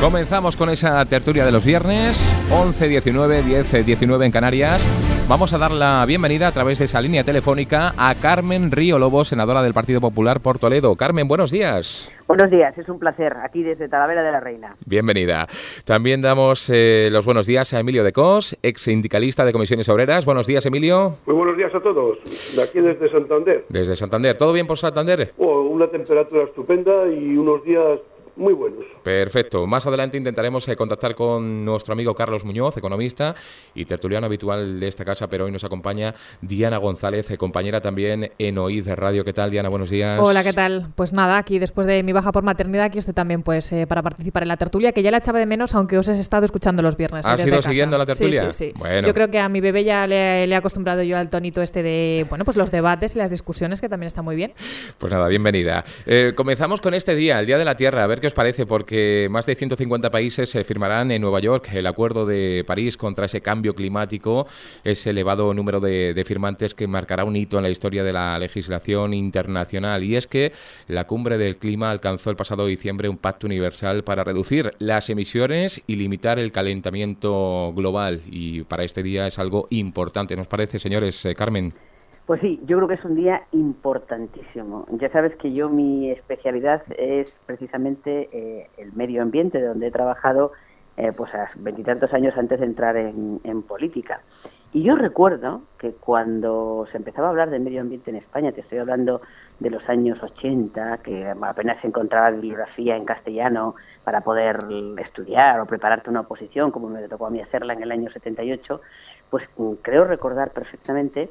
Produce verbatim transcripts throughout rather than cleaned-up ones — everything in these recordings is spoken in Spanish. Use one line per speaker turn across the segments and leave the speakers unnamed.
Comenzamos con esa tertulia de los viernes, once diecinueve, diez diecinueve en Canarias. Vamos a dar la bienvenida a través de esa línea telefónica a Carmen Río Lobo, senadora del Partido Popular por Toledo. Carmen, buenos días.
Buenos días, es un placer, aquí desde Talavera de la Reina.
Bienvenida. También damos eh, los buenos días a Emilio de Cos, ex sindicalista de Comisiones Obreras. Buenos días, Emilio.
Muy buenos días a todos, de aquí desde Santander.
Desde Santander. ¿Todo bien por Santander?
Oh, una temperatura estupenda y unos días muy buenos.
Perfecto. Más adelante intentaremos eh, contactar con nuestro amigo Carlos Muñoz, economista y tertuliano habitual de esta casa, pero hoy nos acompaña Diana González, eh, compañera también en O I D Radio. ¿Qué tal, Diana? Buenos días.
Hola, ¿qué tal? Pues nada, aquí después de mi baja por maternidad, aquí estoy también pues eh, para participar en la tertulia, que ya la echaba de menos, aunque os he estado escuchando los viernes.
¿Has ido siguiendo la tertulia?
Sí, sí, sí.
Bueno.
Yo creo que a mi bebé ya le, le he acostumbrado yo al tonito este de, bueno, pues los debates y las discusiones, que también está muy bien.
Pues nada, bienvenida. Eh, comenzamos con este día, el Día de la Tierra, a ver qué os parece, porque más de ciento cincuenta países eh, firmarán en Nueva York el Acuerdo de París contra ese cambio climático, ese elevado número de, de firmantes que marcará un hito en la historia de la legislación internacional. Y es que la Cumbre del Clima alcanzó el pasado diciembre un pacto universal para reducir las emisiones y limitar el calentamiento global. Y para este día es algo importante, ¿nos parece, señores? Eh, Carmen.
Pues sí, yo creo que es un día importantísimo. Ya sabes que yo mi especialidad es precisamente eh, el medio ambiente, donde he trabajado eh, pues a veintitantos años antes de entrar en, en política. Y yo recuerdo que cuando se empezaba a hablar de medio ambiente en España, te estoy hablando de los años ochenta, que apenas se encontraba bibliografía en castellano para poder estudiar o prepararte una oposición, como me tocó a mí hacerla en el año setenta y ocho, pues creo recordar perfectamente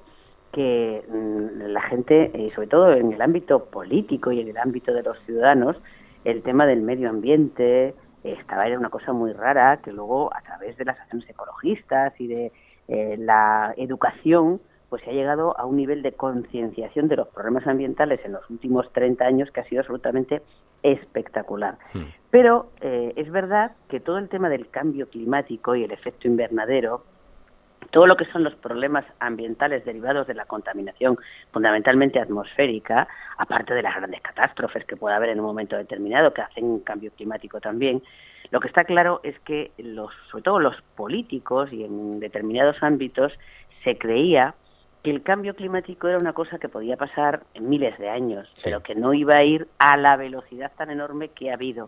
que mmm, la gente, y sobre todo en el ámbito político y en el ámbito de los ciudadanos, el tema del medio ambiente estaba era una cosa muy rara, que luego a través de las acciones ecologistas y de eh, la educación, pues se ha llegado a un nivel de concienciación de los problemas ambientales en los últimos treinta años que ha sido absolutamente espectacular. Sí. Pero eh, es verdad que todo el tema del cambio climático y el efecto invernadero, todo lo que son los problemas ambientales derivados de la contaminación fundamentalmente atmosférica, aparte de las grandes catástrofes que puede haber en un momento determinado que hacen un cambio climático también, lo que está claro es que los, sobre todo los políticos y en determinados ámbitos se creía que el cambio climático era una cosa que podía pasar en miles de años, sí, pero que no iba a ir a la velocidad tan enorme que ha habido.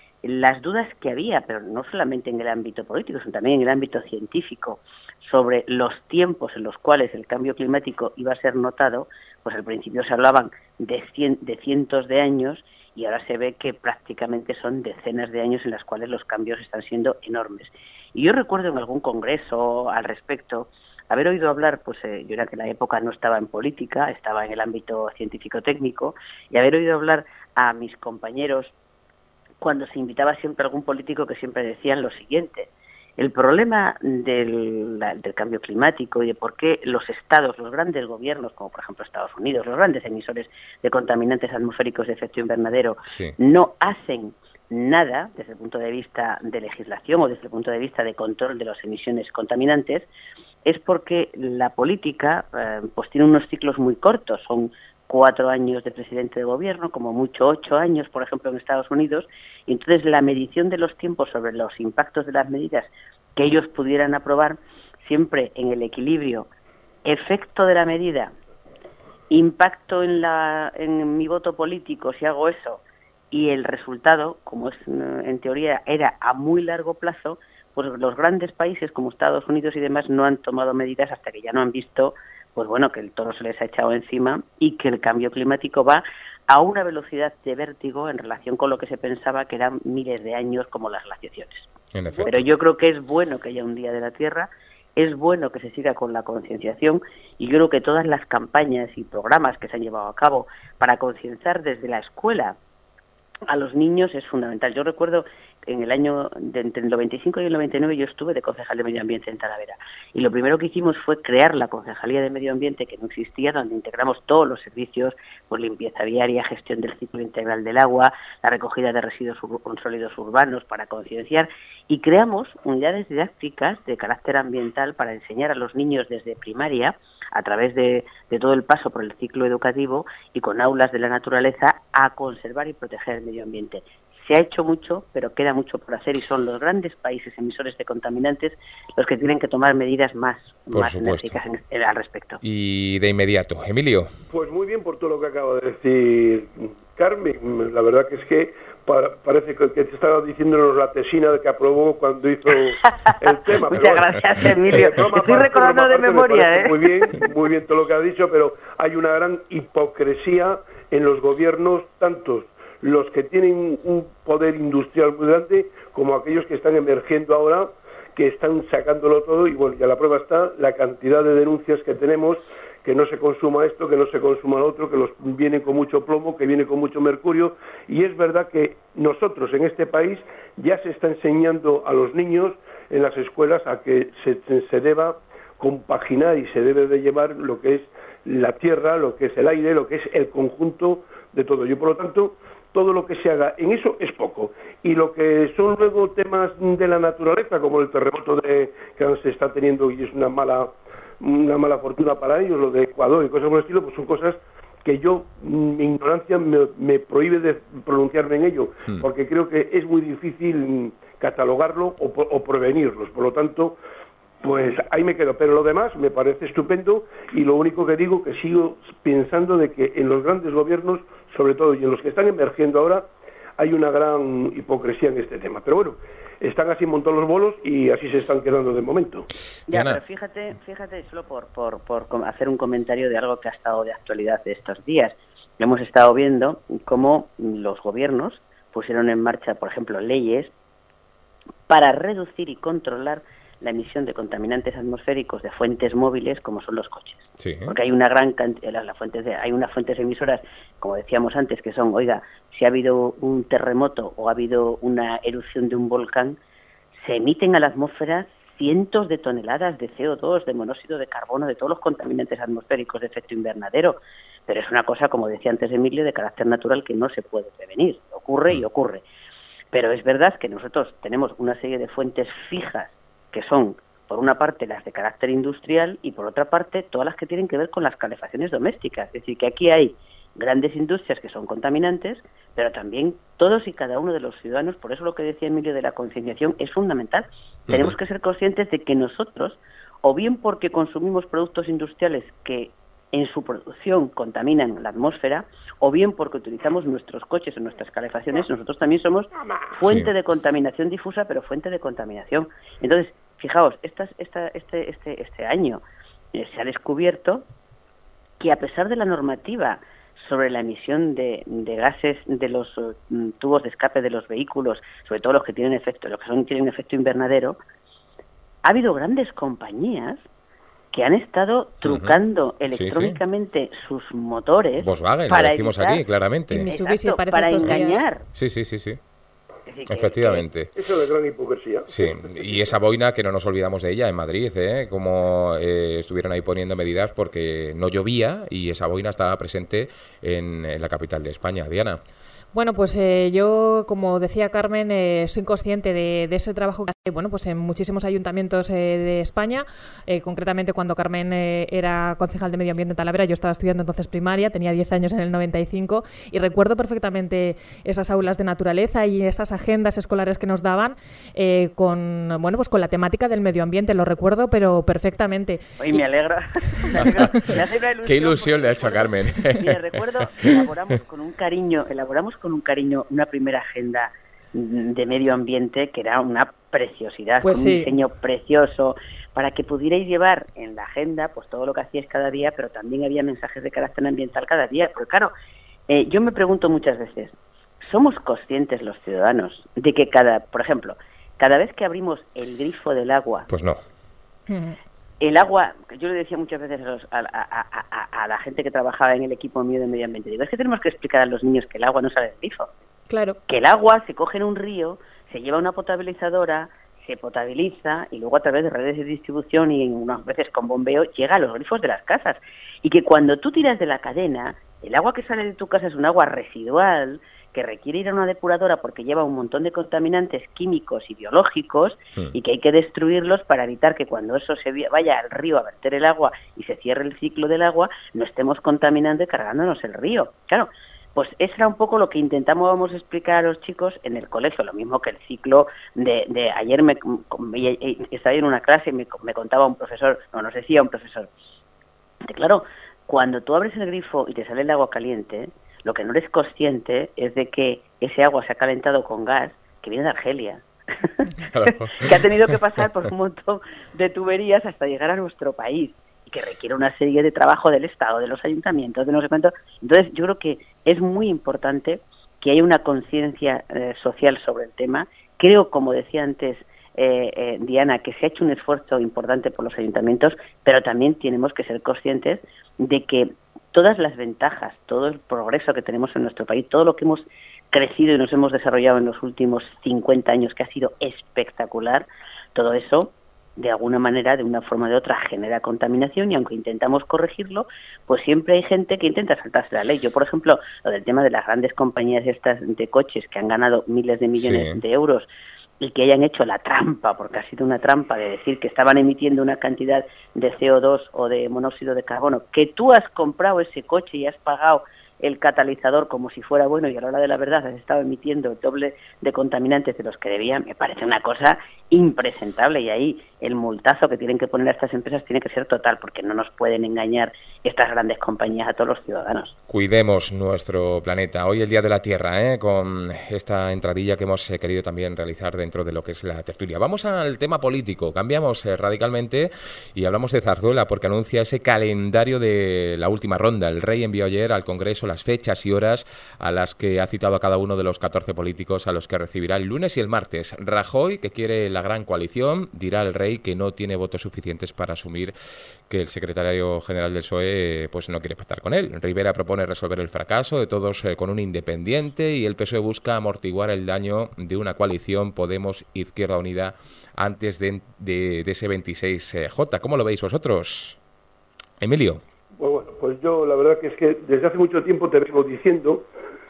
Las dudas que había, pero no solamente en el ámbito político, sino también en el ámbito científico, sobre los tiempos en los cuales el cambio climático iba a ser notado, pues al principio se hablaban de, cien, de cientos de años y ahora se ve que prácticamente son decenas de años en los cuales los cambios están siendo enormes. Y yo recuerdo en algún congreso al respecto haber oído hablar, pues eh, yo era que en la época no estaba en política, estaba en el ámbito científico-técnico, y haber oído hablar a mis compañeros cuando se invitaba siempre a algún político que siempre decían lo siguiente: el problema del, la, del cambio climático y de por qué los estados, los grandes gobiernos, como por ejemplo Estados Unidos, los grandes emisores de contaminantes atmosféricos de efecto invernadero, sí, no hacen nada desde el punto de vista de legislación o desde el punto de vista de control de las emisiones contaminantes, es porque la política eh, pues tiene unos ciclos muy cortos, son cuatro años de presidente de gobierno, como mucho ocho años, por ejemplo, en Estados Unidos, y entonces la medición de los tiempos sobre los impactos de las medidas que ellos pudieran aprobar, siempre en el equilibrio efecto de la medida, impacto en, la, en mi voto político si hago eso, y el resultado, como es en teoría era a muy largo plazo, pues los grandes países como Estados Unidos y demás no han tomado medidas hasta que ya no han visto, pues bueno, que el toro se les ha echado encima y que el cambio climático va a una velocidad de vértigo en relación con lo que se pensaba que eran miles de años como las glaciaciones. Pero yo creo que es bueno que haya un Día de la Tierra, es bueno que se siga con la concienciación, y yo creo que todas las campañas y programas que se han llevado a cabo para concienciar desde la escuela a los niños es fundamental. Yo recuerdo en el año de, entre el noventa y cinco y el noventa y nueve yo estuve de concejal de medio ambiente en Talavera, y lo primero que hicimos fue crear la concejalía de medio ambiente, que no existía, donde integramos todos los servicios, pues limpieza viaria, gestión del ciclo integral del agua, la recogida de residuos sólidos urbanos para concienciar, y creamos unidades didácticas de carácter ambiental para enseñar a los niños desde primaria, a través de, de todo el paso por el ciclo educativo y con aulas de la naturaleza, a conservar y proteger el medio ambiente. Se ha hecho mucho, pero queda mucho por hacer y son los grandes países emisores de contaminantes los que tienen que tomar medidas más, más enérgicas en, en, al respecto.
Y de inmediato, Emilio.
Pues muy bien por todo lo que acaba de decir Carmen. La verdad que es que para, parece que, que te estaba diciéndonos la tesina que aprobó cuando hizo el tema.
Muchas pero, gracias, Emilio. Eh, Estoy parte, recordando de memoria. ¿eh?
Muy bien, muy bien todo lo que ha dicho, pero hay una gran hipocresía en los gobiernos, tantos los que tienen un poder industrial muy grande como aquellos que están emergiendo ahora, que están sacándolo todo, y bueno, ya la prueba está, la cantidad de denuncias que tenemos, que no se consuma esto, que no se consuma lo otro, que los vienen con mucho plomo, que viene con mucho mercurio, y es verdad que nosotros en este país ya se está enseñando a los niños en las escuelas a que se, se deba compaginar y se debe de llevar lo que es la tierra, lo que es el aire, lo que es el conjunto de todo. Yo, por lo tanto, todo lo que se haga en eso es poco. Y lo que son luego temas de la naturaleza, como el terremoto de, que se está teniendo y es una mala una mala fortuna para ellos, lo de Ecuador y cosas por el estilo, pues son cosas que yo, mi ignorancia me, me prohíbe de pronunciarme en ello, hmm. porque creo que es muy difícil catalogarlo o, o prevenirlos. Por lo tanto, pues ahí me quedo. Pero lo demás me parece estupendo, y lo único que digo que sigo pensando de que en los grandes gobiernos, sobre todo, y en los que están emergiendo ahora, hay una gran hipocresía en este tema. Pero bueno, están así montados los bolos y así se están quedando de momento.
Ya, pero fíjate, fíjate solo por, por, por hacer un comentario de algo que ha estado de actualidad de estos días. Hemos estado viendo cómo los gobiernos pusieron en marcha, por ejemplo, leyes para reducir y controlar la emisión de contaminantes atmosféricos de fuentes móviles como son los coches. Sí. Porque hay una gran cantidad, las fuentes de, hay unas fuentes emisoras, como decíamos antes, que son, oiga, si ha habido un terremoto o ha habido una erupción de un volcán, se emiten a la atmósfera cientos de toneladas de C O dos, de monóxido de carbono, de todos los contaminantes atmosféricos de efecto invernadero. Pero es una cosa, como decía antes Emilio, de carácter natural que no se puede prevenir. Ocurre y ocurre. Pero es verdad que nosotros tenemos una serie de fuentes fijas que son, por una parte, las de carácter industrial y, por otra parte, todas las que tienen que ver con las calefacciones domésticas. Es decir, que aquí hay grandes industrias que son contaminantes, pero también todos y cada uno de los ciudadanos. Por eso lo que decía Emilio de la concienciación es fundamental. Uh-huh. Tenemos que ser conscientes de que nosotros, o bien porque consumimos productos industriales que en su producción contaminan la atmósfera, o bien porque utilizamos nuestros coches o nuestras calefacciones, nosotros también somos fuente sí. de contaminación difusa, pero fuente de contaminación. Entonces, fijaos, esta, esta, este, este, este año eh, se ha descubierto que, a pesar de la normativa sobre la emisión de, de gases de los uh, tubos de escape de los vehículos, sobre todo los que tienen efecto, los que son tienen efecto invernadero, ha habido grandes compañías que han estado trucando uh-huh. electrónicamente sí, sí. sus motores.
Volkswagen,
para
lo decimos
evitar,
aquí, claramente.
Exacto, para engañar.
Sí, sí, sí, sí. Es que, efectivamente.
Eso es gran hipocresía.
Sí, y esa boina, que no nos olvidamos de ella en Madrid, ¿eh? Como eh, estuvieron ahí poniendo medidas porque no llovía y esa boina estaba presente en, en la capital de España. Diana.
Bueno, pues eh, yo, como decía Carmen, eh, soy consciente de, de ese trabajo que hace, bueno, pues en muchísimos ayuntamientos eh, de España. Eh, concretamente, cuando Carmen eh, era concejal de Medio Ambiente en Talavera, yo estaba estudiando entonces primaria, tenía diez años en el noventa y cinco, y recuerdo perfectamente esas aulas de naturaleza y esas agendas escolares que nos daban eh, con, bueno, pues con la temática del medio ambiente. Lo recuerdo, pero perfectamente.
Oye, me alegra. me alegra. Me hace una ilusión.
Qué ilusión le ha hecho a Carmen.
Mira, recuerdo, elaboramos con un cariño, elaboramos con un cariño una primera agenda de medio ambiente que era una preciosidad,
pues
con
sí.
un diseño precioso, para que pudierais llevar en la agenda pues todo lo que hacíais cada día, pero también había mensajes de carácter ambiental cada día. Porque claro, eh, yo me pregunto muchas veces, ¿somos conscientes los ciudadanos de que cada, por ejemplo, cada vez que abrimos el grifo del agua,
pues no,
el agua, yo le decía muchas veces a, los, a, a, a, a la gente que trabajaba en el equipo mío de medio ambiente, digo, es que tenemos que explicar a los niños que el agua no sale del grifo.
Claro.
Que el agua se coge en un río, se lleva a una potabilizadora, se potabiliza y luego a través de redes de distribución y unas veces con bombeo llega a los grifos de las casas. Y que cuando tú tiras de la cadena, el agua que sale de tu casa es un agua residual que requiere ir a una depuradora porque lleva un montón de contaminantes químicos y biológicos sí. y que hay que destruirlos para evitar que cuando eso se vaya al río a verter el agua y se cierre el ciclo del agua, no estemos contaminando y cargándonos el río. Claro, Pues eso era un poco lo que intentábamos explicar a los chicos en el colegio, lo mismo que el ciclo de, de ayer me, me estaba en una clase y me, me contaba un profesor, no nos decía un profesor, que claro, cuando tú abres el grifo y te sale el agua caliente, lo que no eres consciente es de que ese agua se ha calentado con gas que viene de Argelia. Claro. Que ha tenido que pasar por un montón de tuberías hasta llegar a nuestro país y que requiere una serie de trabajo del Estado, de los ayuntamientos, de no sé cuánto. Entonces yo creo que es muy importante que haya una conciencia eh, social sobre el tema. Creo, como decía antes eh, eh, Diana, que se ha hecho un esfuerzo importante por los ayuntamientos, pero también tenemos que ser conscientes de que todas las ventajas, todo el progreso que tenemos en nuestro país, todo lo que hemos crecido y nos hemos desarrollado en los últimos cincuenta años, que ha sido espectacular, todo eso, de alguna manera, de una forma o de otra, genera contaminación y aunque intentamos corregirlo, pues siempre hay gente que intenta saltarse la ley. Yo, por ejemplo, lo del tema de las grandes compañías estas de coches que han ganado miles de millones sí. de euros y que hayan hecho la trampa, porque ha sido una trampa de decir que estaban emitiendo una cantidad de C O dos o de monóxido de carbono, que tú has comprado ese coche y has pagado el catalizador como si fuera bueno y a la hora de la verdad has estado emitiendo el doble de contaminantes de los que debían, me parece una cosa impresentable y ahí el multazo que tienen que poner a estas empresas tiene que ser total porque no nos pueden engañar estas grandes compañías a todos los ciudadanos.
Cuidemos nuestro planeta. Hoy el Día de la Tierra, ¿eh? Con esta entradilla que hemos eh, querido también realizar dentro de lo que es la tertulia. Vamos al tema político. Cambiamos eh, radicalmente y hablamos de Zarzuela porque anuncia ese calendario de la última ronda. El rey envió ayer al Congreso las fechas y horas a las que ha citado a cada uno de los catorce políticos a los que recibirá el lunes y el martes. Rajoy, que quiere la gran coalición, dirá al rey que no tiene votos suficientes para asumir que el secretario general del P S O E pues no quiere pactar con él. Rivera propone resolver el fracaso de todos eh, con un independiente y el P S O E busca amortiguar el daño de una coalición Podemos-Izquierda Unida antes de, de, de ese veintiséis J. ¿Cómo lo veis vosotros? Emilio.
Pues bueno, pues yo la verdad que es que desde hace mucho tiempo te vengo diciendo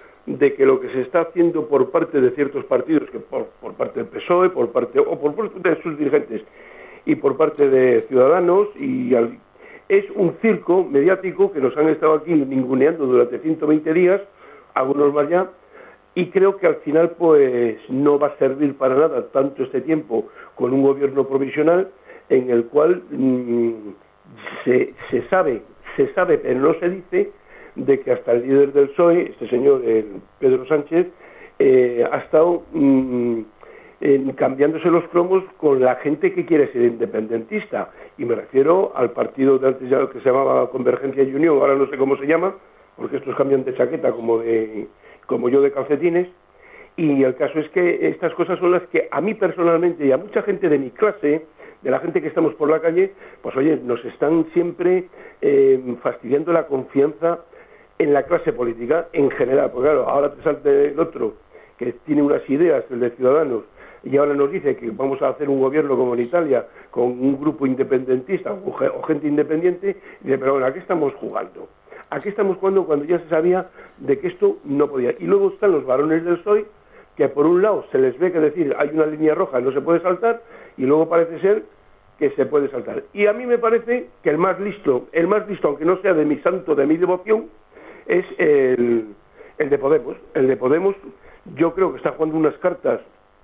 de que lo que se está haciendo por parte de ciertos partidos, que por, por parte del P S O E, por parte o por parte de sus dirigentes y por parte de Ciudadanos, y al, es un circo mediático que nos han estado aquí ninguneando durante ciento veinte días, algunos más ya, y creo que al final pues no va a servir para nada tanto este tiempo con un gobierno provisional en el cual mmm, se, se sabe, se sabe pero no se dice de que hasta el líder del P S O E, este señor eh, Pedro Sánchez, eh, ha estado mmm, eh, cambiándose los cromos con la gente que quiere ser independentista, y me refiero al partido de antes ya que se llamaba Convergencia y Unión, ahora no sé cómo se llama, porque estos cambian de chaqueta como de como yo de calcetines, y el caso es que estas cosas son las que a mí personalmente y a mucha gente de mi clase, de la gente que estamos por la calle, pues oye, nos están siempre eh, fastidiando la confianza en la clase política en general, porque claro, ahora te salta el otro que tiene unas ideas, el de Ciudadanos, y ahora nos dice que vamos a hacer un gobierno como en Italia, con un grupo independentista o, o gente independiente, y dice, pero bueno, ¿a qué estamos jugando? ¿A qué estamos jugando cuando ya se sabía de que esto no podía? Y luego están los varones del P S O E, que por un lado se les ve que decir hay una línea roja, no se puede saltar, y luego parece ser que se puede saltar. Y a mí me parece que el más listo, el más listo, aunque no sea de mi santo, de mi devoción, es el, el de Podemos. El de Podemos, yo creo que está jugando unas cartas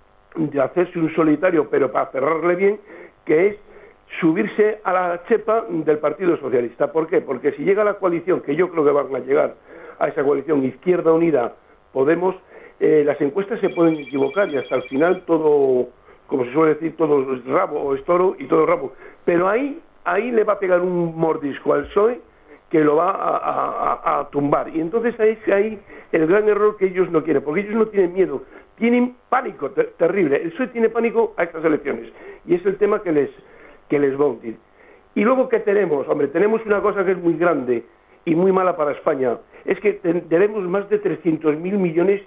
de hacerse un solitario, pero para cerrarle bien, que es subirse a la chepa del Partido Socialista. ¿Por qué? Porque si llega la coalición, que yo creo que van a llegar a esa coalición Izquierda Unida, Podemos, eh, las encuestas se pueden equivocar y hasta el final todo, como se suele decir, todo es rabo o es toro y todo es rabo. Pero ahí, ahí le va a pegar un mordisco al P S O E que lo va a, a, a tumbar. Y entonces ahí es ahí el gran error que ellos no quieren, porque ellos no tienen miedo, tienen pánico ter terrible. El P S O E tiene pánico a estas elecciones y es el tema que les que les va a hundir. Y luego, ¿qué tenemos? Hombre, tenemos una cosa que es muy grande y muy mala para España, es que tenemos más de trescientos mil millones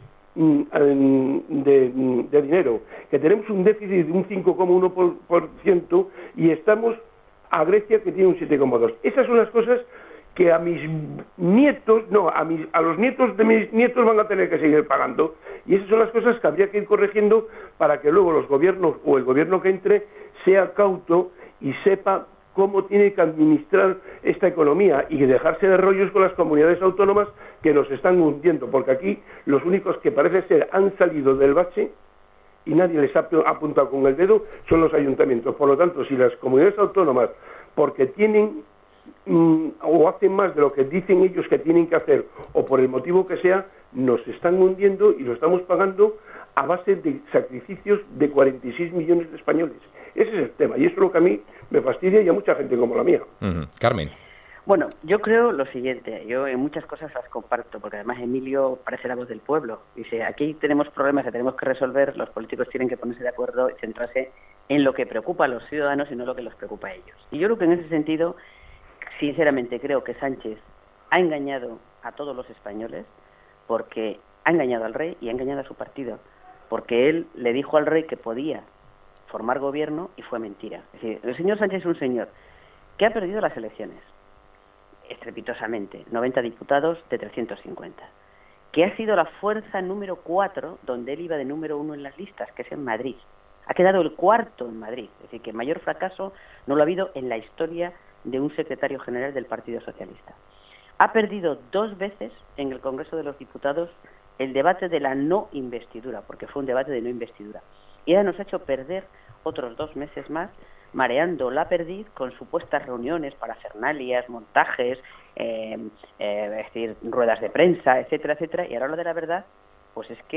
de, de dinero, que tenemos un déficit de un cinco coma uno por ciento y estamos a Grecia, que tiene un siete coma dos. Esas son las cosas que a mis nietos, no, a, mis, a los nietos de mis nietos van a tener que seguir pagando, y esas son las cosas que habría que ir corrigiendo para que luego los gobiernos o el gobierno que entre sea cauto y sepa cómo tiene que administrar esta economía y dejarse de rollos con las comunidades autónomas que nos están hundiendo, porque aquí los únicos que parece ser han salido del bache y nadie les ha apuntado con el dedo son los ayuntamientos. Por lo tanto, si las comunidades autónomas, porque tienen mm, o hacen más de lo que dicen ellos que tienen que hacer, o por el motivo que sea, nos están hundiendo y lo estamos pagando a base de sacrificios de cuarenta y seis millones de españoles. Ese es el tema, y eso es lo que a mí me fastidia y a mucha gente como la mía.
Uh-huh. Carmen.
Bueno, yo creo lo siguiente, yo en muchas cosas las comparto, porque además Emilio parece la voz del pueblo. Dice, aquí tenemos problemas que tenemos que resolver, los políticos tienen que ponerse de acuerdo y centrarse en lo que preocupa a los ciudadanos y no lo que los preocupa a ellos. Y yo creo que en ese sentido, sinceramente creo que Sánchez ha engañado a todos los españoles, porque ha engañado al rey y ha engañado a su partido, porque él le dijo al rey que podía formar gobierno y fue mentira. Es decir, el señor Sánchez es un señor que ha perdido las elecciones, estrepitosamente, noventa diputados de trescientos cincuenta, que ha sido la fuerza número cuatro, donde él iba de número uno en las listas, que es en Madrid. Ha quedado el cuarto en Madrid, es decir, que mayor fracaso no lo ha habido en la historia de un secretario general del Partido Socialista. Ha perdido dos veces en el Congreso de los Diputados el debate de la no investidura, porque fue un debate de no investidura. Y ahora nos ha hecho perder otros dos meses más mareando la perdiz con supuestas reuniones, parafernalias, montajes, eh, eh, es decir, ruedas de prensa, etcétera, etcétera. Y ahora lo de la verdad, pues es que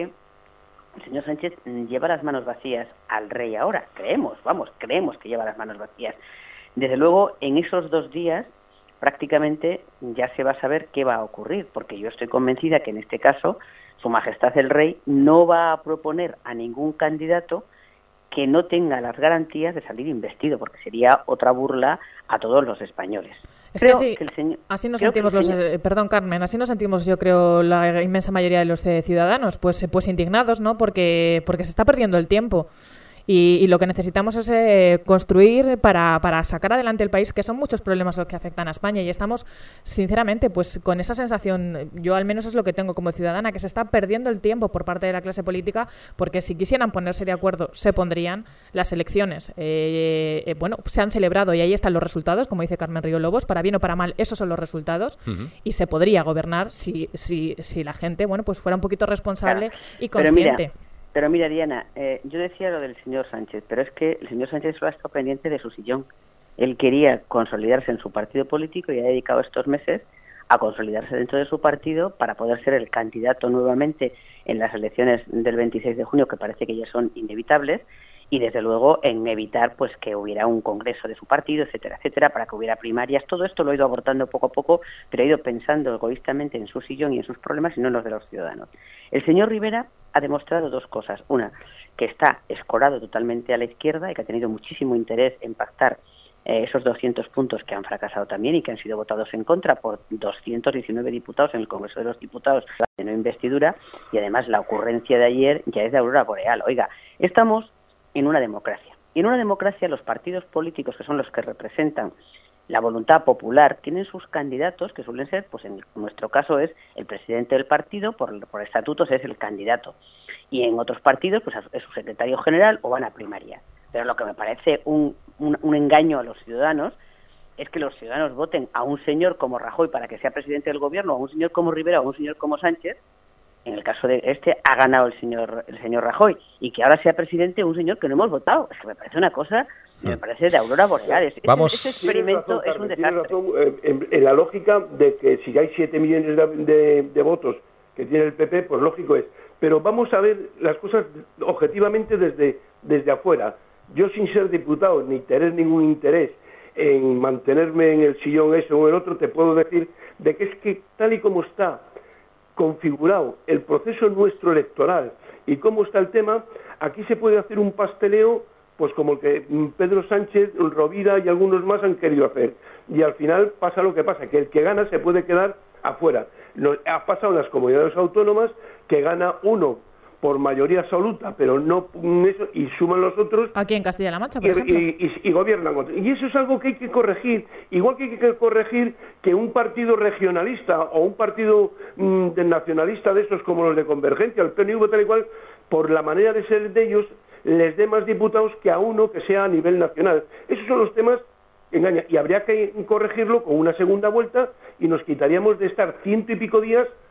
el señor Sánchez lleva las manos vacías al rey ahora. Creemos, vamos, creemos que lleva las manos vacías. Desde luego, en esos dos días, prácticamente ya se va a saber qué va a ocurrir, porque yo estoy convencida que en este caso, Su Majestad el Rey no va a proponer a ningún candidato que no tenga las garantías de salir investido, porque sería otra burla a todos los españoles.
Es creo que sí, que el señor, así nos sentimos los, señor... eh, perdón Carmen, así nos sentimos yo creo la inmensa mayoría de los eh, ciudadanos, pues pues indignados, ¿no? Porque porque se está perdiendo el tiempo. Y, y lo que necesitamos es eh, construir para, para sacar adelante el país, que son muchos problemas los que afectan a España, y estamos, sinceramente, pues con esa sensación, yo al menos es lo que tengo como ciudadana, que se está perdiendo el tiempo por parte de la clase política, porque si quisieran ponerse de acuerdo, se pondrían. Las elecciones, eh, eh, bueno, se han celebrado y ahí están los resultados, como dice Carmen Río Lobos, para bien o para mal, esos son los resultados, uh-huh. y se podría gobernar si, si, si la gente, bueno, pues fuera un poquito responsable claro. y consciente.
Pero mira, Diana, eh, yo decía lo del señor Sánchez, pero es que el señor Sánchez solo ha estado pendiente de su sillón. Él quería consolidarse en su partido político y ha dedicado estos meses a consolidarse dentro de su partido para poder ser el candidato nuevamente en las elecciones del veintiséis de junio, que parece que ya son inevitables, y desde luego en evitar pues que hubiera un congreso de su partido, etcétera, etcétera, para que hubiera primarias. Todo esto lo ha ido abortando poco a poco, pero ha ido pensando egoístamente en su sillón y en sus problemas y no en los de los ciudadanos. El señor Rivera ha demostrado dos cosas. Una, que está escorado totalmente a la izquierda y que ha tenido muchísimo interés en pactar eh, esos doscientos puntos que han fracasado también y que han sido votados en contra por doscientos diecinueve diputados en el Congreso de los Diputados de no investidura, y además la ocurrencia de ayer ya es de aurora boreal. Oiga, estamos en una democracia. Y en una democracia los partidos políticos, que son los que representan la voluntad popular, tienen sus candidatos, que suelen ser, pues en nuestro caso es el presidente del partido, por, por estatutos es el candidato. Y en otros partidos, pues es su secretario general o van a primaria. Pero lo que me parece un, un, un engaño a los ciudadanos es que los ciudadanos voten a un señor como Rajoy para que sea presidente del gobierno, o a un señor como Rivera, o a un señor como Sánchez. En el caso de este ha ganado el señor el señor Rajoy, y que ahora sea presidente un señor que no hemos votado. Es que me parece una cosa, me parece de aurora boreal.
Vamos.
Ese, ese experimento
razón,
es un
Carmen,
desastre.
Razón, eh, en, en la lógica de que si hay siete millones de, de, de votos que tiene el P P, pues lógico es. Pero vamos a ver las cosas objetivamente desde, desde afuera. Yo, sin ser diputado ni tener ningún interés en mantenerme en el sillón ese o en el otro, te puedo decir de que es que tal y como está configurado el proceso nuestro electoral y cómo está el tema, aquí se puede hacer un pasteleo pues como el que Pedro Sánchez, Rovira y algunos más han querido hacer, y al final pasa lo que pasa, que el que gana se puede quedar afuera. Lo, ha pasado en las comunidades autónomas que gana uno por mayoría absoluta, pero no eso, y suman los otros.
Aquí en Castilla-La Mancha, por
y,
ejemplo.
Y, y, y gobiernan otros. Y eso es algo que hay que corregir. Igual que hay que corregir que un partido regionalista o un partido mmm, de nacionalista de estos como los de Convergencia, el P N V tal y cual, por la manera de ser de ellos, les dé más diputados que a uno que sea a nivel nacional. Esos son los temas que engañan. Y habría que corregirlo con una segunda vuelta y nos quitaríamos de estar ciento y pico días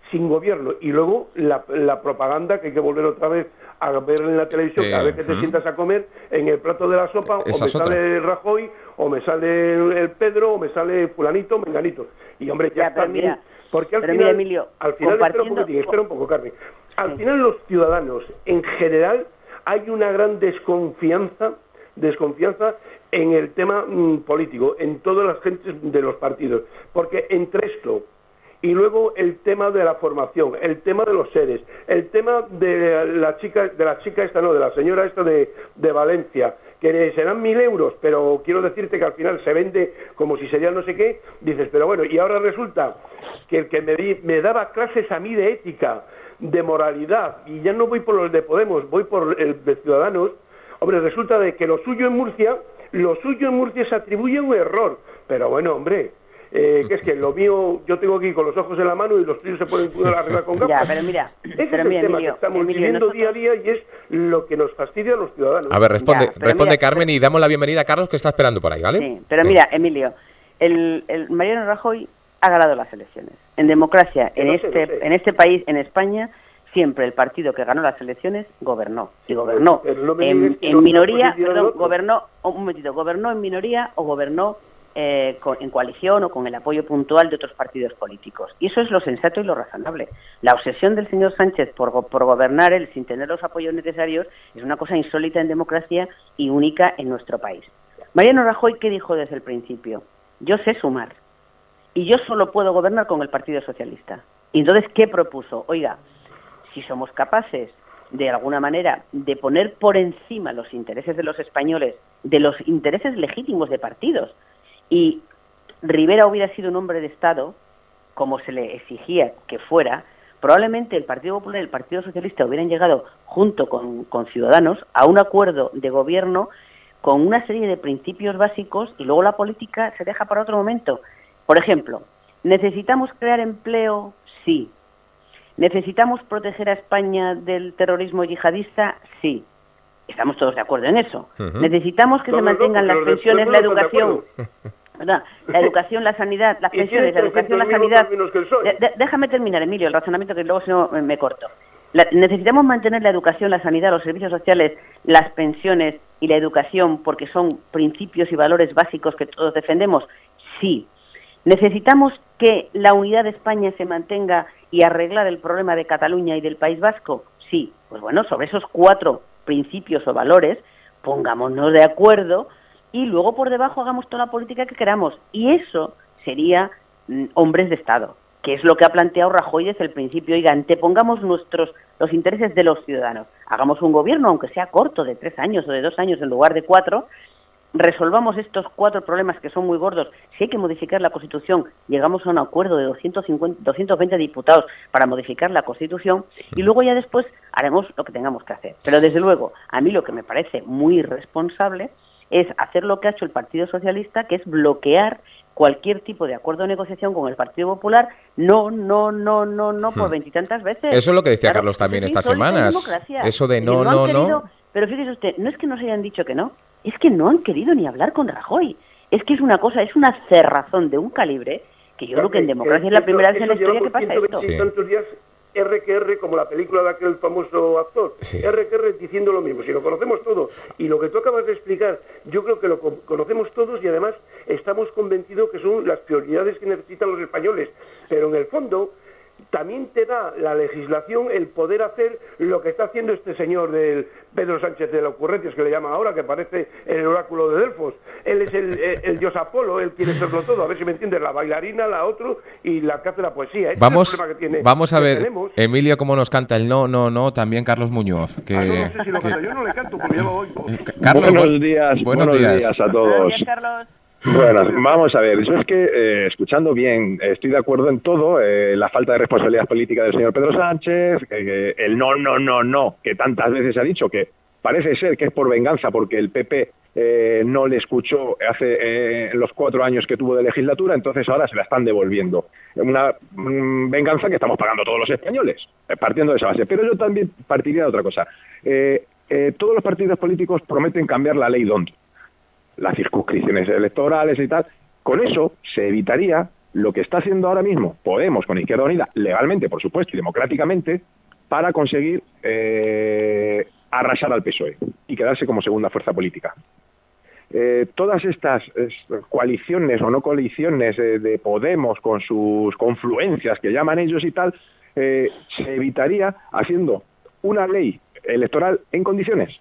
sin gobierno. Y luego la, la propaganda, que hay que volver otra vez a ver en la televisión,
eh,
cada vez que te uh-huh. sientas a comer, en el plato de la sopa,
Esa
o me
es otra.
sale Rajoy, o me sale el Pedro, o me sale fulanito, menganito. Y hombre, ya, ya está bien. Mira, porque al
pero
final,
mira, Emilio,
al final espera un poquitín, espera un poco, Carmen. Al sí. final los ciudadanos, en general, hay una gran desconfianza, desconfianza en el tema mmm, político, en todas las gentes de los partidos. Porque entre esto y luego el tema de la formación, el tema de los seres, el tema de la chica, de la chica esta no, de la señora esta de, de Valencia, que serán mil euros, pero quiero decirte que al final se vende como si sería no sé qué, dices, pero bueno, y ahora resulta que el que me, di, me daba clases a mí de ética, de moralidad, y ya no voy por los de Podemos, voy por el de Ciudadanos, hombre, resulta de que lo suyo en Murcia, lo suyo en Murcia se atribuye a un error, pero bueno, hombre, Eh, que es que lo mío, yo tengo aquí con los ojos en la mano y los tuyos se pueden arreglar con gafas.
Ya, pero mira,
ese
pero
es
mira,
el tema
Emilio,
que estamos
Emilio,
viviendo
nosotros...
día a día y es lo que nos fastidia a los ciudadanos.
A ver, responde,
ya,
responde
mira,
Carmen
pero...
y damos la bienvenida a Carlos, que está esperando por ahí, ¿vale?
Sí, pero mira, Emilio, el, el Mariano Rajoy ha ganado las elecciones. En democracia, en,
no
este,
sé, no sé.
en este país, en España, siempre el partido que ganó las elecciones gobernó. Y gobernó
no
en, en minoría, perdón, gobernó, un momentito, gobernó en minoría o gobernó Eh, con, en coalición o con el apoyo puntual de otros partidos políticos. Y eso es lo sensato y lo razonable. La obsesión del señor Sánchez por, por gobernar él sin tener los apoyos necesarios es una cosa insólita en democracia y única en nuestro país. Mariano Rajoy, ¿qué dijo desde el principio? Yo sé sumar y yo solo puedo gobernar con el Partido Socialista. Y entonces, ¿qué propuso? Oiga, si somos capaces de alguna manera de poner por encima los intereses de los españoles, de los intereses legítimos de partidos, y Rivera hubiera sido un hombre de Estado, como se le exigía que fuera, probablemente el Partido Popular y el Partido Socialista hubieran llegado, junto con, con Ciudadanos, a un acuerdo de gobierno con una serie de principios básicos y luego la política se deja para otro momento. Por ejemplo, ¿necesitamos crear empleo? Sí. ¿Necesitamos proteger a España del terrorismo yihadista? Sí. Estamos todos de acuerdo en eso. Uh-huh. Necesitamos que no, se mantengan no, las pensiones, la educación, ¿verdad? La educación, la sanidad, las pensiones, la educación, la sanidad. De, de, déjame terminar, Emilio, el razonamiento, que luego si no me corto. La, necesitamos mantener la educación, la sanidad, los servicios sociales, las pensiones y la educación porque son principios y valores básicos que todos defendemos. Sí. Necesitamos que la unidad de España se mantenga y arreglar el problema de Cataluña y del País Vasco. Sí. Pues bueno, sobre esos cuatro principios o valores, pongámonos de acuerdo y luego por debajo hagamos toda la política que queramos. Y eso sería mm, hombres de Estado, que es lo que ha planteado Rajoy desde el principio. Oiga, antepongamos nuestros, los intereses de los ciudadanos. Hagamos un gobierno, aunque sea corto, de tres años o de dos años en lugar de cuatro. Resolvamos estos cuatro problemas que son muy gordos. Si hay que modificar la Constitución, llegamos a un acuerdo de doscientos cincuenta, doscientos veinte diputados para modificar la Constitución y luego ya después haremos lo que tengamos que hacer. Pero desde luego, a mí lo que me parece muy irresponsable es hacer lo que ha hecho el Partido Socialista, que es bloquear cualquier tipo de acuerdo de negociación con el Partido Popular. No, no, no, no, no, por veintitantas veces.
Eso es lo que decía claro, Carlos también estas semanas. Eso de no, no, no. Querido, no.
Pero fíjese usted, no es que nos hayan dicho que no, es que no han querido ni hablar con Rajoy. Es que es una cosa, es una cerrazón de un calibre que yo claro, creo que en democracia es la primera vez en la historia que pasa esto.
Sí. Tantos días R que R, como la película de aquel famoso actor, sí. R que R diciendo lo mismo, si lo conocemos todo. Y lo que tú acabas de explicar, yo creo que lo conocemos todos y además estamos convencidos que son las prioridades que necesitan los españoles. Pero en el fondo también te da la legislación el poder hacer lo que está haciendo este señor del Pedro Sánchez de la Ocurrencias, que le llaman ahora, que parece el oráculo de Delfos. Él es el, el, el dios Apolo, él quiere serlo todo, a ver si me entiendes, la bailarina, la otro y la que hace la poesía. Ese
vamos,
es el problema que tiene,
vamos a
que
ver,
tenemos.
Emilio, cómo nos canta el no, no, no, también Carlos Muñoz. Que,
ah, no, no sé si lo
que...
canto, yo no le canto porque ya lo oigo.
Eh, Carlos,
buenos días,
buenos,
buenos
días.
días a todos.
Buenos días, Carlos.
Bueno, vamos a ver, yo es que, eh, escuchando bien, estoy de acuerdo en todo, eh, la falta de responsabilidad política del señor Pedro Sánchez, que, que el no, no, no, no, que tantas veces se ha dicho, que parece ser que es por venganza, porque el P P eh, no le escuchó hace eh, los cuatro años que tuvo de legislatura, entonces ahora se la están devolviendo. Una mm, venganza que estamos pagando todos los españoles, eh, partiendo de esa base. Pero yo también partiría de otra cosa. Eh, eh, todos los partidos políticos prometen cambiar la ley D O N T, las circunscripciones electorales y tal. Con eso se evitaría lo que está haciendo ahora mismo Podemos con Izquierda Unida, legalmente, por supuesto, y democráticamente, para conseguir eh, arrasar al P S O E y quedarse como segunda fuerza política. Eh, todas estas eh, coaliciones o no coaliciones eh, de Podemos con sus confluencias que llaman ellos y tal, eh, se evitaría haciendo una ley electoral en condiciones.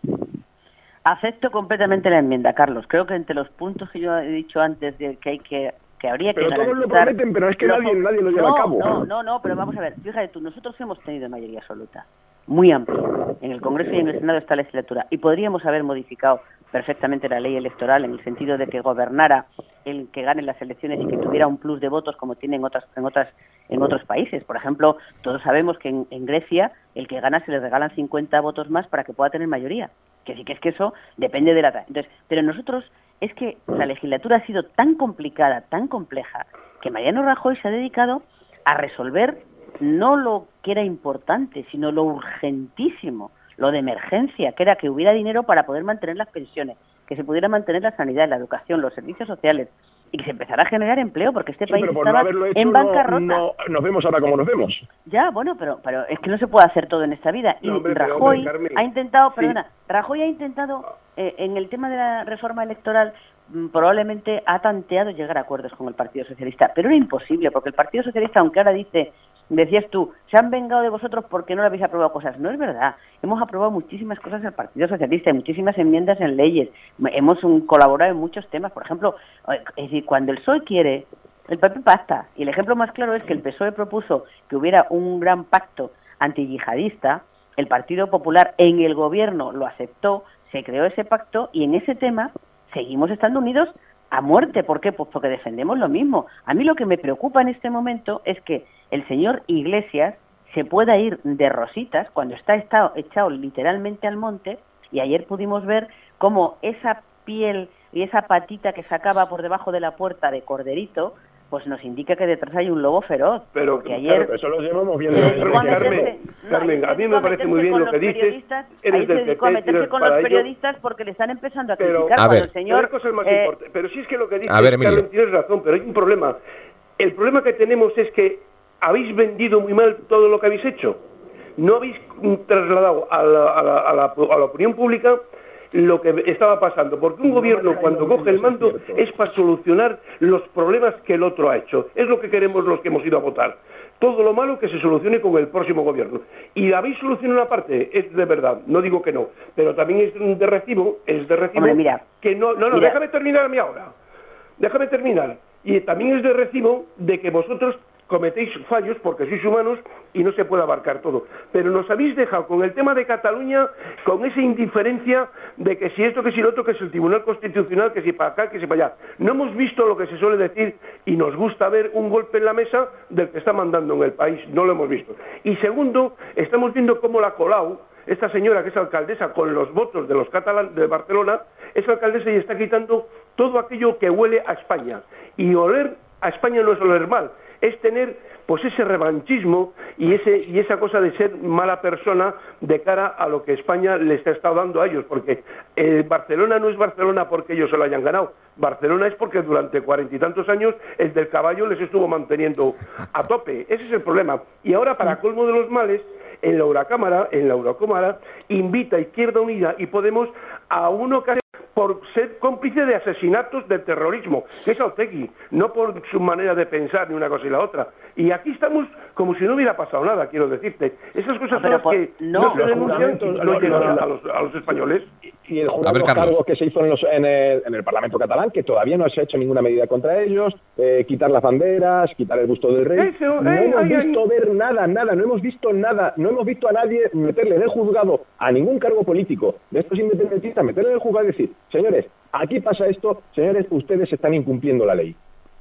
Acepto completamente la enmienda, Carlos. Creo que entre los puntos que yo he dicho antes de que hay que que habría
pero
que
todos
garantizar...
lo prometen, pero es que
no,
nadie, nadie lo lleva
no,
a cabo.
No, no, no, pero vamos a ver, fíjate tú, nosotros hemos tenido mayoría absoluta, muy amplia. En el Congreso y en el Senado esta legislatura, y podríamos haber modificado perfectamente la ley electoral en el sentido de que gobernara el que gane las elecciones y que tuviera un plus de votos como tienen otras, en otras en otros países. Por ejemplo, todos sabemos que en, en Grecia el que gana se le regalan cincuenta votos más para que pueda tener mayoría. Que sí que es que eso depende de la... Entonces, pero nosotros... Es que la legislatura ha sido tan complicada, tan compleja, que Mariano Rajoy se ha dedicado a resolver no lo que era importante, sino lo urgentísimo, lo de emergencia, que era que hubiera dinero para poder mantener las pensiones, que se pudiera mantener la sanidad, la educación, los servicios sociales, y que se empezara a generar empleo, porque este
sí,
país estaba
no hecho,
en bancarrota.
No, no, nos vemos ahora como nos vemos.
Ya, bueno, pero pero es que no se puede hacer todo en esta vida. Y no, hombre, Rajoy hombre, Carmen, ha intentado, perdona, sí. Rajoy ha intentado, eh, en el tema de la reforma electoral, mmm, probablemente ha tanteado llegar a acuerdos con el Partido Socialista, pero era imposible, porque el Partido Socialista, aunque ahora dice... Decías tú, se han vengado de vosotros porque no le habéis aprobado cosas. No es verdad. Hemos aprobado muchísimas cosas en el Partido Socialista, muchísimas enmiendas en leyes. Hemos um, colaborado en muchos temas. Por ejemplo, es decir, cuando el P S O E quiere, el P P pacta. Y el ejemplo más claro es que el P S O E propuso que hubiera un gran pacto antiyihadista. El Partido Popular en el gobierno lo aceptó, se creó ese pacto y en ese tema seguimos estando unidos a muerte. ¿Por qué? Pues porque defendemos lo mismo. A mí lo que me preocupa en este momento es que el señor Iglesias se pueda ir de rositas cuando está echado, echado literalmente al monte, y ayer pudimos ver cómo esa piel y esa patita que sacaba por debajo de la puerta de corderito, pues nos indica que detrás hay un lobo feroz.
Pero
que ayer
claro, eso lo llevamos viendo.
Carmen, no, Carmen, a mí me parece muy bien lo que dices.
Ahí se dedicó a meterse con los periodistas ello, porque le están empezando a criticar
pero,
cuando
a ver,
el señor...
Cosas más eh, pero sí es que lo que dices,
Carmen,
tienes razón, pero hay un problema. El problema que tenemos es que habéis vendido muy mal todo lo que habéis hecho. No habéis trasladado a la, a la, a la, a la opinión pública lo que estaba pasando, porque un gobierno cuando coge el mando es para solucionar los problemas que el otro ha hecho. Es lo que queremos los que hemos ido a votar. Todo lo malo que se solucione con el próximo gobierno. Y habéis solucionado una parte, es de verdad, no digo que no, pero también es de recibo, es de recibo
Hombre, mira,
que no, no, no,
mira.
déjame terminar a mí ahora. Déjame terminar. Y también es de recibo de que vosotros cometéis fallos porque sois humanos y no se puede abarcar todo. Pero nos habéis dejado con el tema de Cataluña, con esa indiferencia de que si esto, que si lo otro, que si el Tribunal Constitucional, que si para acá, que si para allá. No hemos visto lo que se suele decir y nos gusta ver un golpe en la mesa del que está mandando en el país. No lo hemos visto. Y segundo, estamos viendo cómo la Colau, esta señora que es alcaldesa con los votos de los catalanes de Barcelona, es alcaldesa y está quitando todo aquello que huele a España. Y oler a España no es oler mal, es tener pues ese revanchismo y ese y esa cosa de ser mala persona de cara a lo que España les ha estado dando a ellos, porque eh, Barcelona no es Barcelona porque ellos se lo hayan ganado, Barcelona es porque durante cuarenta y tantos años el del caballo les estuvo manteniendo a tope. Ese es el problema. Y ahora, para colmo de los males, en la Eurocámara, en la Eurocámara invita a Izquierda Unida y Podemos a uno que por ser cómplice de asesinatos del terrorismo, que es Otegi, no por su manera de pensar ni una cosa y la otra. Y aquí estamos como si no hubiera pasado nada, quiero decirte. Esas cosas son las que no, no se denuncian y no llegan a, a, los, a los españoles.
Y el juramento cargo que se hizo en, los, en, el, en el Parlamento catalán, que todavía no se ha hecho ninguna medida contra ellos, eh, quitar las banderas, quitar el busto del rey. Eso, no eh, hemos ay, visto ay. ver nada, nada, no hemos visto nada, no hemos visto a nadie meterle en el juzgado a ningún cargo político de estos independentistas, meterle en el juzgado y decir, señores, aquí pasa esto, señores, ustedes están incumpliendo la ley.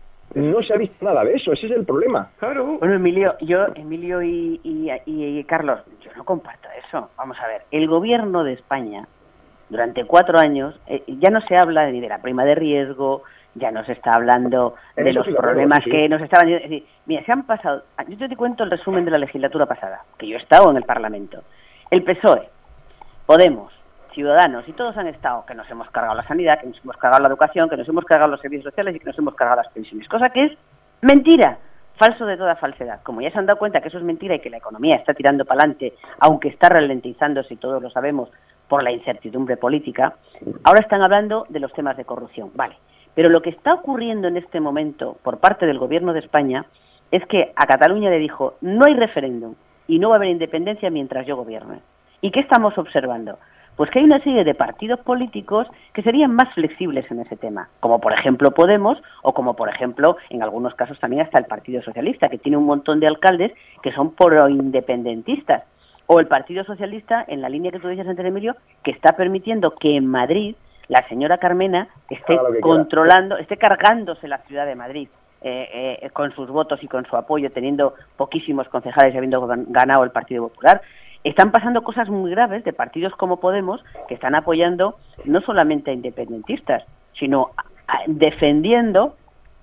No se ha visto nada de eso, ese es el problema.
Claro. Bueno, Emilio, yo, Emilio y, y, y, y Carlos, yo no comparto eso. Vamos a ver, el gobierno de España, durante cuatro años, eh, ya no se habla ni de la prima de riesgo, ya no se está hablando de los problemas que nos estaban... Es decir, mira, se han pasado... Yo te cuento el resumen de la legislatura pasada, que yo he estado en el Parlamento. El P S O E, Podemos, Ciudadanos, y todos han estado, que nos hemos cargado la sanidad, que nos hemos cargado la educación, que nos hemos cargado los servicios sociales y que nos hemos cargado las pensiones, cosa que es Mentira, falso de toda falsedad. Como ya se han dado cuenta que eso es mentira y que la economía está tirando para adelante, aunque está ralentizándose, y todos lo sabemos, por la incertidumbre política, ahora están hablando de los temas de corrupción. Vale, pero lo que está ocurriendo en este momento por parte del Gobierno de España es que a Cataluña le dijo, no hay referéndum y no va a haber independencia mientras yo gobierne. ¿Y qué estamos observando? Pues que hay una serie de partidos políticos que serían más flexibles en ese tema, como por ejemplo Podemos, o como por ejemplo, en algunos casos también hasta el Partido Socialista, que tiene un montón de alcaldes que son pro-independentistas, o el Partido Socialista, en la línea que tú dices antes, Emilio, que está permitiendo que en Madrid la señora Carmena esté controlando, esté cargándose la ciudad de Madrid eh, eh, con sus votos y con su apoyo, teniendo poquísimos concejales y habiendo ganado el Partido Popular. Están pasando cosas muy graves de partidos como Podemos, que están apoyando no solamente a independentistas, sino a, a, defendiendo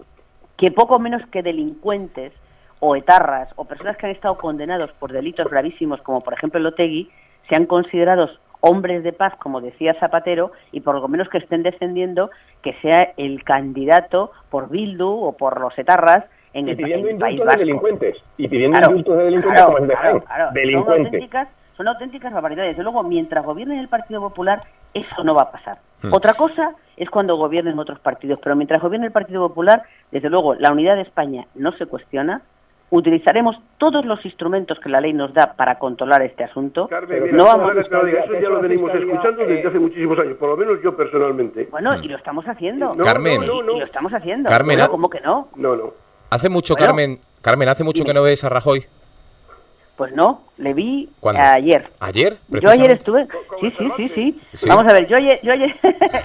que poco menos que delincuentes o etarras o personas que han estado condenados por delitos gravísimos, como por ejemplo el Otegi, sean considerados hombres de paz, como decía Zapatero, y por lo menos que estén defendiendo que sea el candidato por Bildu o por los etarras en
y
el,
pidiendo
en el País
indultos
Vasco.
de delincuentes. Y pidiendo
claro,
indultos de delincuentes
claro,
como el de
claro,
Jaén.
claro.
Delincuentes.
Son auténticas, son auténticas barbaridades. Desde luego, mientras gobierne el Partido Popular, eso no va a pasar. Hmm. Otra cosa es cuando gobiernen otros partidos, pero mientras gobierne el Partido Popular, desde luego, la unidad de España no se cuestiona. Utilizaremos todos los instrumentos que la ley nos da para controlar este asunto.
Carmen, mira,
no vamos...
eso ya lo venimos escuchando desde hace muchísimos años, por lo menos yo personalmente.
Bueno, y lo estamos haciendo.
No, Carmen,
y, y lo estamos haciendo.
Carmen,
bueno, ¿cómo que no?
No, no.
Hace mucho,
bueno,
Carmen, Carmen, hace mucho
dime.
que no ves a Rajoy.
Pues no, le vi
¿Cuándo?
ayer.
¿Ayer?
Yo ayer estuve... Sí, sí, sí, sí, sí. Vamos a ver, yo ayer... Yo ayer...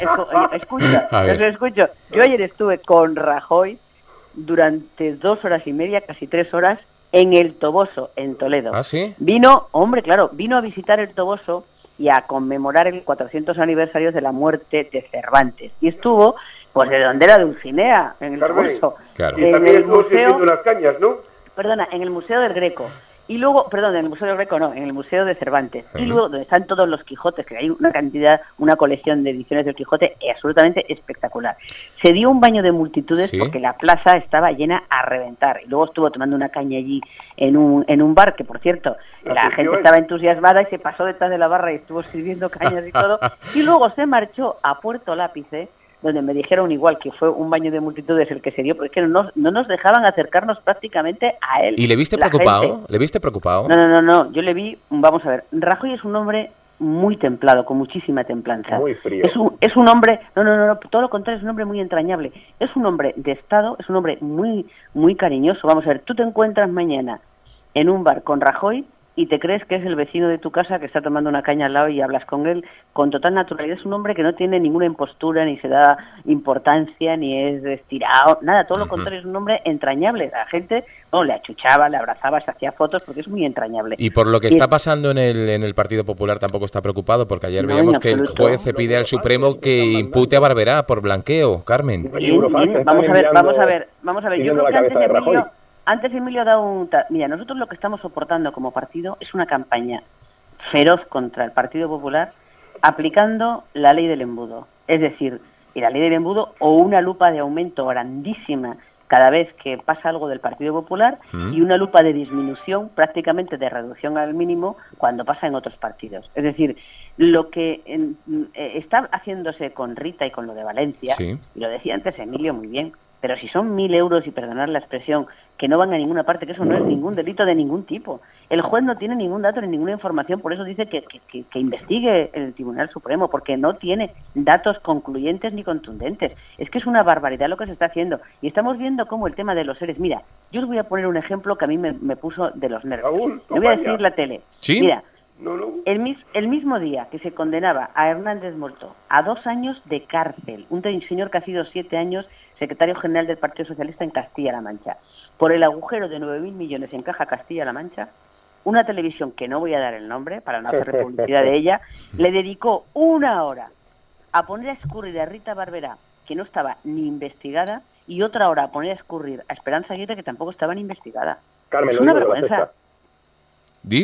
Escucha,
a ver.
yo escucho. Yo ayer estuve con Rajoy durante dos horas y media, casi tres horas, en el Toboso, en Toledo.
¿Ah, sí?
Vino, hombre, claro, vino a visitar el Toboso y a conmemorar el cuatrocientos aniversario de la muerte de Cervantes. Y estuvo, pues, de donde era Dulcinea, en el
Carmen,
Toboso.
Claro.
Y
En
también
el
estuvo
museo...
sirviendo unas cañas, ¿no?
Perdona, en el Museo del Greco. Y luego, perdón, en el Museo del Greco no, en el Museo de Cervantes.
Uh-huh.
Y luego, donde están todos los Quijotes, que hay una cantidad, una colección de ediciones del Quijote absolutamente espectacular. Se dio un baño de multitudes, ¿sí?, porque la plaza estaba llena a reventar. Y luego estuvo tomando una caña allí en un, en un bar, que por cierto, la, la gente estaba entusiasmada y se pasó detrás de la barra y estuvo sirviendo cañas y todo. Y luego se marchó a Puerto Lápice, donde me dijeron igual que fue un baño de multitudes el que se dio, porque no nos, no nos dejaban acercarnos prácticamente a él.
¿Y le viste preocupado? Gente. ¿Le viste preocupado?
No, no, no, no, yo le vi, vamos a ver, Rajoy es un hombre muy templado, con muchísima templanza.
Muy frío.
Es un, es un hombre, no, no, no, no, todo lo contrario, es un hombre muy entrañable. Es un hombre de Estado, es un hombre muy, muy cariñoso. Vamos a ver, tú te encuentras mañana en un bar con Rajoy y te crees que es el vecino de tu casa que está tomando una caña al lado y hablas con él con total naturalidad. Es un hombre que no tiene ninguna impostura, ni se da importancia, ni es estirado, nada, todo lo contrario, es un hombre entrañable. La gente, bueno, le achuchaba, le abrazaba, se hacía fotos porque es muy entrañable.
Y por lo que
y
está pasando en el, en el Partido Popular tampoco está preocupado, porque ayer no, veíamos que el juez pide al Supremo que impute a Barberá por blanqueo, Carmen.
Bien, bien, vamos a ver, vamos a ver, vamos a ver. Yo creo que antes de Emilio... Antes Emilio ha dado un... Mira, nosotros lo que estamos soportando como partido es una campaña feroz contra el Partido Popular aplicando la ley del embudo. Es decir, y la ley del embudo o una lupa de aumento grandísima cada vez que pasa algo del Partido Popular ¿Mm? y una lupa de disminución, prácticamente de reducción al mínimo, cuando pasa en otros partidos. Es decir, lo que en, eh, está haciéndose con Rita y con lo de Valencia, sí. y lo decía antes Emilio muy bien, pero si son mil euros, y perdonad la expresión, que no van a ninguna parte, que eso no es ningún delito de ningún tipo. El juez no tiene ningún dato ni ninguna información, por eso dice que, que, que, que investigue el Tribunal Supremo, porque no tiene datos concluyentes ni contundentes. Es que es una barbaridad lo que se está haciendo. Y estamos viendo cómo el tema de los seres... Mira, yo os voy a poner un ejemplo que a mí me, me puso de los nervios.
Raúl,
le voy a decir la tele.
¿Sí?
Mira,
no, no.
El, mis, el mismo día que se condenaba a Hernández Moltó a dos años de cárcel, un señor que ha sido siete años secretario general del Partido Socialista en Castilla-La Mancha, por el agujero de nueve mil millones en Caja Castilla-La Mancha, una televisión que no voy a dar el nombre para no hacer publicidad de ella, le dedicó una hora a poner a escurrir a Rita Barberá, que no estaba ni investigada, y otra hora a poner a escurrir a Esperanza Aguirre, que tampoco estaba ni investigada.
Carmen,
es una vergüenza.
¿Di?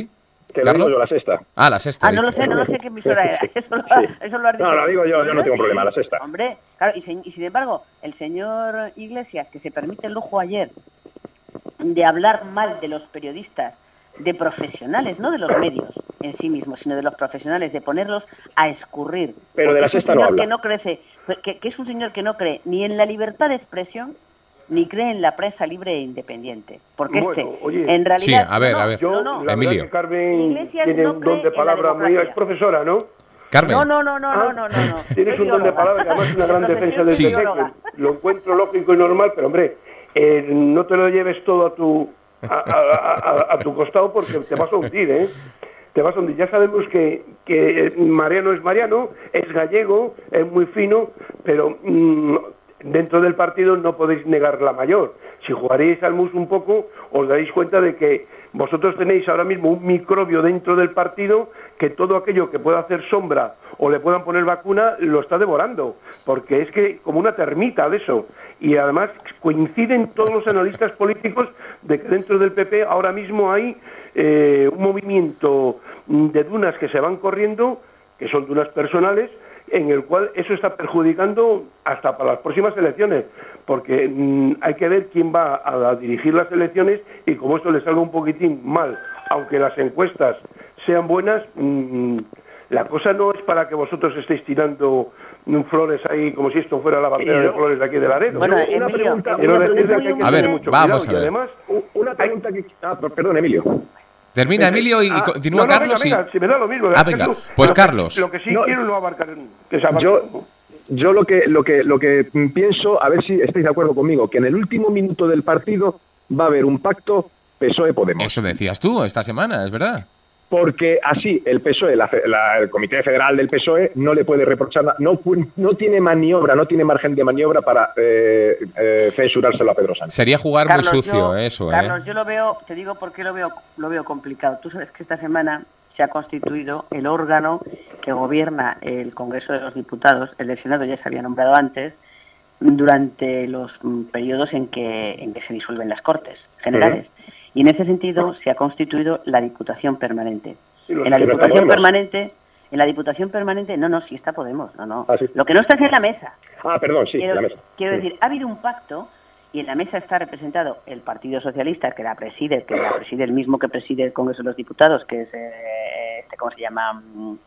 Te lo digo yo, la sexta.
Ah, la sexta.
Ah, no lo
dice.
sé, no lo sé qué emisora era. Eso lo,
Sí.
eso lo has dicho.
No, lo digo yo, yo no tengo problema, la sexta.
Hombre, claro, y, se- y sin embargo, el señor Iglesias, que se permite el lujo ayer de hablar mal de los periodistas, de profesionales, no de los medios en sí mismos, sino de los profesionales, de ponerlos a escurrir.
Pero de la
Porque es un
sexta no
señor
habla.
que no crece, que, que es un señor que no cree ni en la libertad de expresión, ni cree en la prensa libre e independiente. Porque
Bueno,
este,
oye.
en realidad...
Sí, a ver,
no,
a ver.
Yo,
no, no.
la
Emilio.
verdad que Carmen
Iglesias
tiene
no
un
cree
don de
en la
palabra muy...
democracia.
Es profesora, ¿no?
Carmen.
No, no, no, no,
Ah,
no, no, no, no.
Tienes
Soy
un don de
bióloga.
palabra y además una gran
Profesión
defensa del
Sí.
P P,
bióloga.
que lo encuentro lógico y normal, pero hombre, eh, no te lo lleves todo a tu a, a- a- a tu costado porque te vas a hundir, ¿eh? Te vas a hundir. Ya sabemos que, que Mariano es Mariano, es gallego, es muy fino, pero mm, dentro del partido no podéis negar la mayor. Si jugaréis al mus un poco, os daréis cuenta de que vosotros tenéis ahora mismo un microbio dentro del partido que todo aquello que pueda hacer sombra o le puedan poner vacuna lo está devorando, porque es que como una termita de eso. Y además coinciden todos los analistas políticos de que dentro del P P ahora mismo hay eh, un movimiento de dunas que se van corriendo, que son dunas personales, en el cual eso está perjudicando hasta para las próximas elecciones, porque mmm, hay que ver quién va a, a dirigir las elecciones y como esto le salga un poquitín mal, aunque las encuestas sean buenas, mmm, la cosa no es para que vosotros estéis tirando mm, flores ahí como si esto fuera la bandera de flores de aquí de Laredo.
Bueno,
Una
Emilio,
pregunta-
Quiero
Emilio,
decirle
muy
que hay que
A
tener
ver,
mucho
vamos
cuidado
a
y
ver.
además...
Una pregunta que... Ah, perdón, Emilio.
Termina Emilio y
Ah,
continúa
no, no,
Carlos.
venga,
y-
venga, si me da lo mismo.
Ah,
es que
venga.
tú-
Pues
lo que-
Carlos.
Lo que sí
No,
quiero no abarcar que se abarque.
Yo, yo lo que lo que lo que pienso, a ver si estáis de acuerdo conmigo, que en el último minuto del partido va a haber un pacto P S O E-Podemos.
Eso decías tú esta semana, es verdad.
Porque así el P S O E, la, la- el Comité Federal del P S O E, no le puede reprochar nada, no, pu- no tiene maniobra, no tiene margen de maniobra para eh, eh, censurárselo a Pedro Sánchez.
Sería jugar
Carlos,
muy sucio
yo,
eso,
Carlos,
¿eh?
yo lo veo, te digo por qué lo veo, lo veo complicado. Tú sabes que esta semana se ha constituido el órgano que gobierna el Congreso de los Diputados. El del Senado ya se había nombrado antes, durante los mm, periodos en que, en que se disuelven las Cortes Generales. Uh-huh. Y en ese sentido se ha constituido la Diputación Permanente. En la Diputación Permanente, en la Diputación Permanente, no, no, sí está Podemos, no, no.
Ah, sí.
Lo que no está es en la mesa.
Ah, perdón, sí,
quiero,
la mesa.
Quiero
sí.
decir, ha habido un pacto y en la mesa está representado el Partido Socialista, que la preside, que la preside el mismo que preside el Congreso de los Diputados, que es, eh, este, ¿cómo se llama?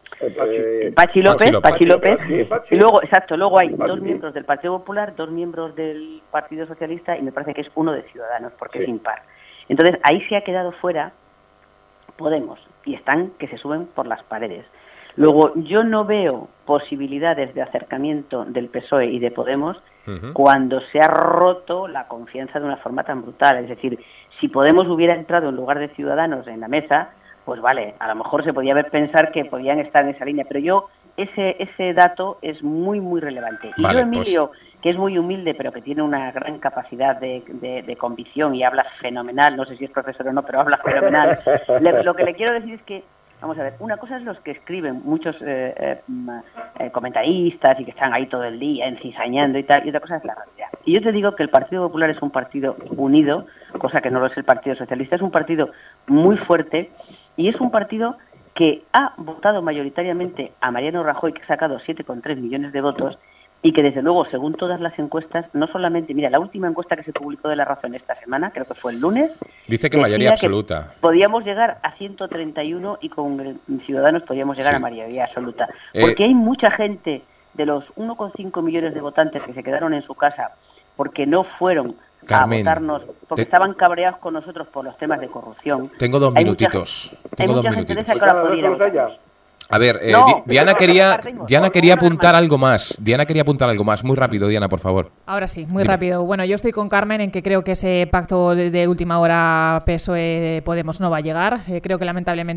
Eh,
Pachi López, Pachi López.
Pachi, Pachi.
Y luego, exacto, luego hay
Pachi.
dos miembros del Partido Popular, dos miembros del Partido Socialista y me parece que es uno de Ciudadanos, porque
sí.
es impar. Entonces, ahí se ha quedado fuera Podemos y están que se suben por las paredes. Luego, yo no veo posibilidades de acercamiento del P S O E y de Podemos uh-huh. cuando se ha roto la confianza de una forma tan brutal. Es decir, si Podemos hubiera entrado en lugar de Ciudadanos en la mesa, pues vale, a lo mejor se podía haber pensar que podían estar en esa línea, pero yo, ese ese dato es muy, muy relevante. Y
vale,
yo, Emilio,
pues...
que es muy humilde, pero que tiene una gran capacidad de, de, de convicción y habla fenomenal, no sé si es profesor o no, pero habla fenomenal. Le, lo que le quiero decir es que, vamos a ver, una cosa es los que escriben, muchos eh, eh, eh, comentaristas y que están ahí todo el día encizañando y tal, y otra cosa es la realidad. Y yo te digo que el Partido Popular es un partido unido, cosa que no lo es el Partido Socialista, es un partido muy fuerte y es un partido que ha votado mayoritariamente a Mariano Rajoy, que ha sacado siete coma tres millones de votos, y que desde luego, según todas las encuestas, no solamente, mira, la última encuesta que se publicó de La Razón esta semana, creo que fue el lunes,
dice que mayoría absoluta.
Podíamos llegar a ciento treinta y uno y con Ciudadanos podíamos llegar sí. a mayoría absoluta. Porque eh... hay mucha gente de los uno coma cinco millones de votantes que se quedaron en su casa porque no fueron
Carmen,
a votarnos, porque te... estaban cabreados con nosotros por los temas de corrupción.
Tengo dos
hay
minutitos.
Mucha,
Tengo
hay
dos
mucha
minutitos.
gente de esa que ahora podría
A ver, eh,
no,
Diana
no,
quería
no,
Diana quería apuntar algo más. Diana quería apuntar algo más. Muy rápido, Diana, por favor.
Ahora sí, muy
Dime.
rápido. Bueno, yo estoy con Carmen en que creo que ese pacto de, de última hora P S O E-Podemos no va a llegar. Eh, creo que lamentablemente vamos a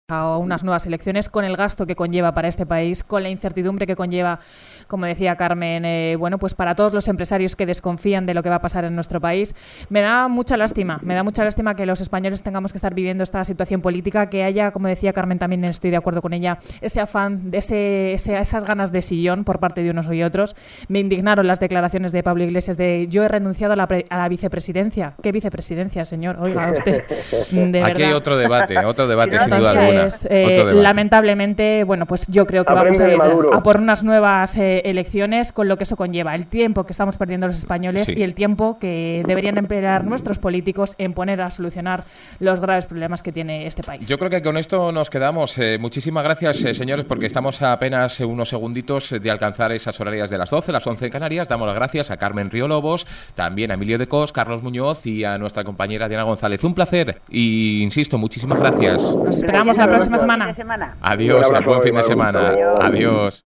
a unas nuevas elecciones, con el gasto que conlleva para este país, con la incertidumbre que conlleva, como decía Carmen, eh, bueno, pues para todos los empresarios que desconfían de lo que va a pasar en nuestro país. Me da mucha lástima, me da mucha lástima que los españoles tengamos que estar viviendo esta situación política, que haya, como decía Carmen, también estoy de acuerdo con ella, ese afán, ese, ese, esas ganas de sillón por parte de unos y otros. Me indignaron las declaraciones de Pablo Iglesias de yo he renunciado a la, pre, a la vicepresidencia. ¿Qué vicepresidencia, señor? Oiga, usted, de
Aquí
verdad.
hay otro debate, otro debate sin
Entonces,
duda alguna.
Eh,
otro debate.
Lamentablemente, bueno, pues yo creo que
Aprende
vamos a ir
Maduro.
a por unas nuevas eh, elecciones, con lo que eso conlleva, el tiempo que estamos perdiendo los españoles
Sí.
y el tiempo que deberían emplear nuestros políticos en poner a solucionar los graves problemas que tiene este país.
Yo creo que con esto nos quedamos. Eh, muchísimas gracias, eh, señores, porque estamos a apenas eh, unos segunditos de alcanzar esas horarias de las doce, las once en Canarias. Damos las gracias a Carmen Río Lobos, también a Emilio de Cos, Carlos Muñoz y a nuestra compañera Diana González. Un placer y, insisto, muchísimas gracias.
Nos esperamos la próxima semana.
semana.
Adiós,
Un abrazo,
buen fin de
Iván.
semana.
Adiós.
Adiós.